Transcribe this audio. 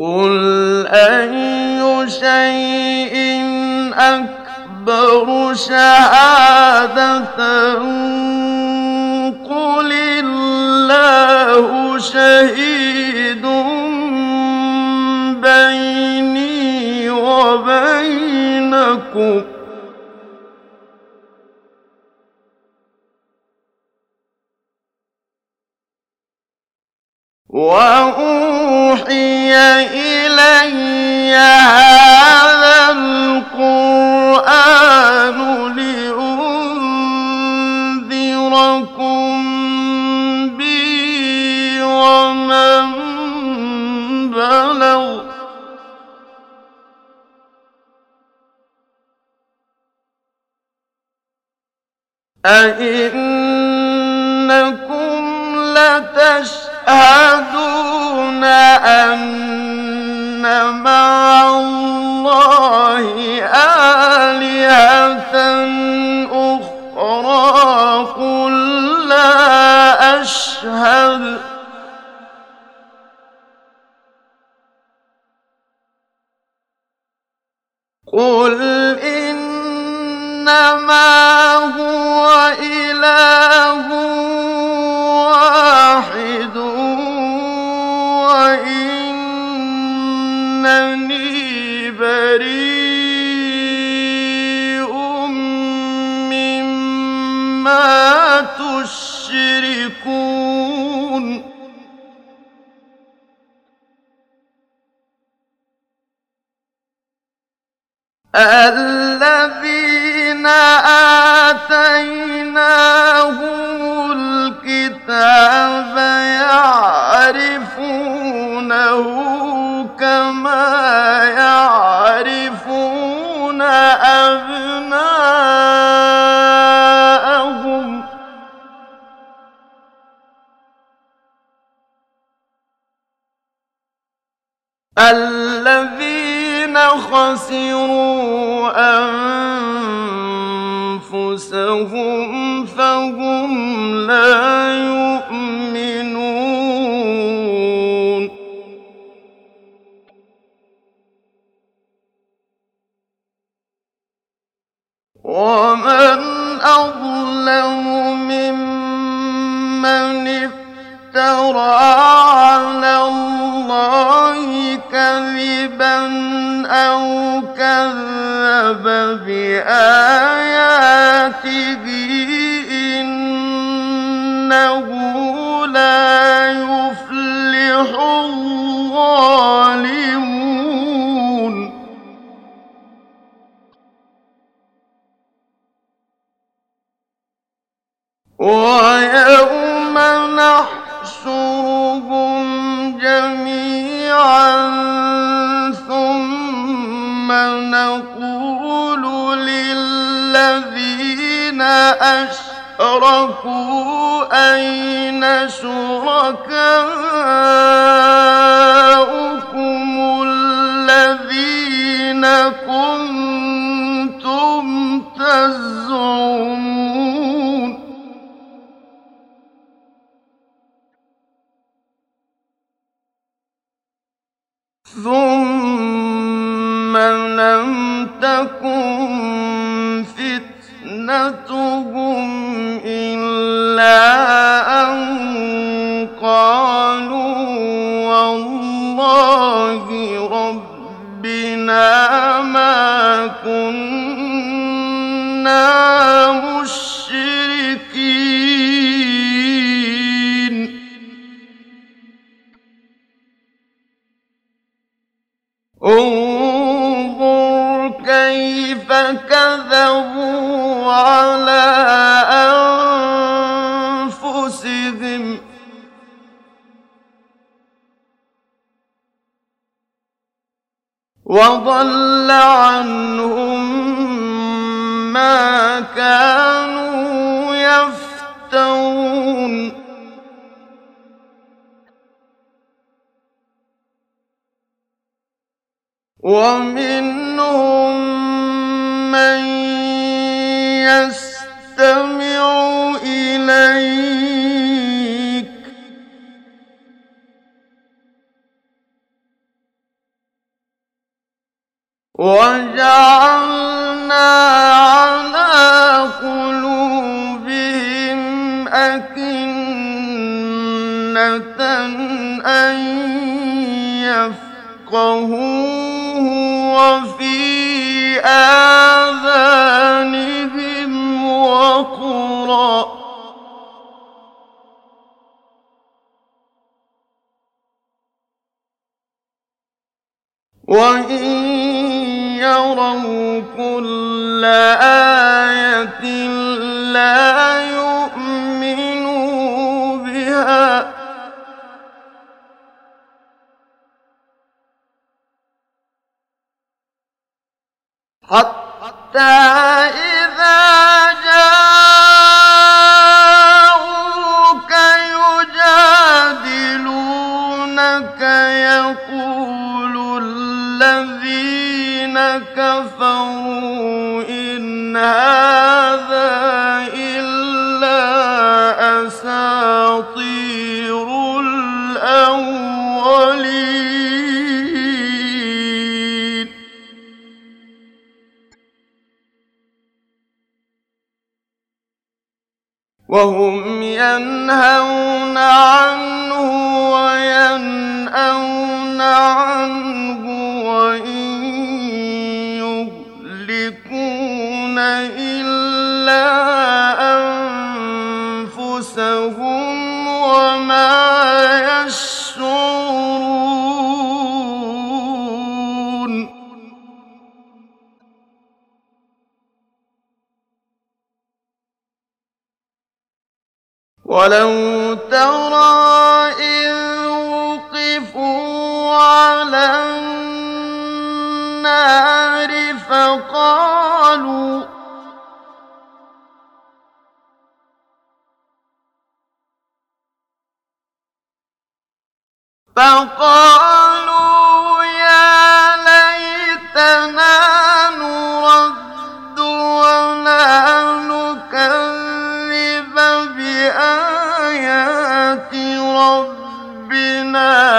قُلْ أَيُّ شَيْءٍ أَكْبَرُ شَهَادَةً قُلِ اللَّهُ شَهِيدٌ بَيْنِي وَبَيْنَكُمْ ۚ وَأُوحِيَ إِلَيَّ هَٰذَا الْقُرْآنُ لِأُنذِرَكُم بِهِ وَمَن بَلَغَ ۚ أَئِنَّكُمْ لَتَشْهَدُونَ أَنَّ مَعَ اللَّهِ آلِهَةً أُخْرَىٰ قُل لَّا أَشْهَدُ ۚ قُلْ إِنَّمَا هُوَ إِلَٰهٌ وَاحِدٌ وَإِنَّنِي بَرِيءٌ مِّمَّا تُشْرِكُونَ الَّذِينَ آتَيْنَاهُمُ الْكِتَابَ يَعْرِفُونَهُ كَمَا يَعْرِفُونَ أَبْنَاءَهُمْ ۖ الَّذِينَ خَسِرُوا أَنفُسَهُمْ فَهُمْ لَا يُؤْمِنُونَ وَمَنْ أَظْلَمُ مِمَّنِ افْتَرَىٰ عَلَى اللَّهِ كَذِبًا أَوْ كَذَّبَ بِآيَاتِهِ إِنَّهُ لَا يُفْلِحُ الظَّالِمُونَ وَيَوْمَ نَحْشُرُهُمْ جَمِيعًا ثُمَّ نَقُولُ لِلَّذِينَ أَشْرَكُوا أَيْنَ شُرَكَاؤُكُمُ الَّذِينَ كُنتُمْ تَزْعُمُونَ ثُمَّ لَمْ تَكُنْ فِتْنَتُهُمْ إِلَّا أَن قَالُوا وَاللَّهِ رَبِّنَا مَا كُنَّا مُشْرِكِينَ انظُرْ كَيْفَ كَذَبُوا عَلَىٰ أَنفُسِهِمْ ۖ وَضَلَّ عَنْهُم مَّا كَانُوا يَفْتَرُونَ وَمِنْهُم مَّن يَسْتَمِعُ إِلَيْكَ وجعلنا على قلوبهم أكنة أن يفقهوه وفي آذانهم وقرا وإن يروا كل آية لا يؤمنوا بها حتى إذا جاءوك يجادلونك يقول الذين كفروا إن هذا إلا أساطير الأولين وهم ينهون عنه وينأون عنه وإن يهلكون إلا أنفسهم وما يشعرون ولو ترى إذ وقفوا على النار فقالوا يا ليتنا نرد ولا نكذب بآيات ربنا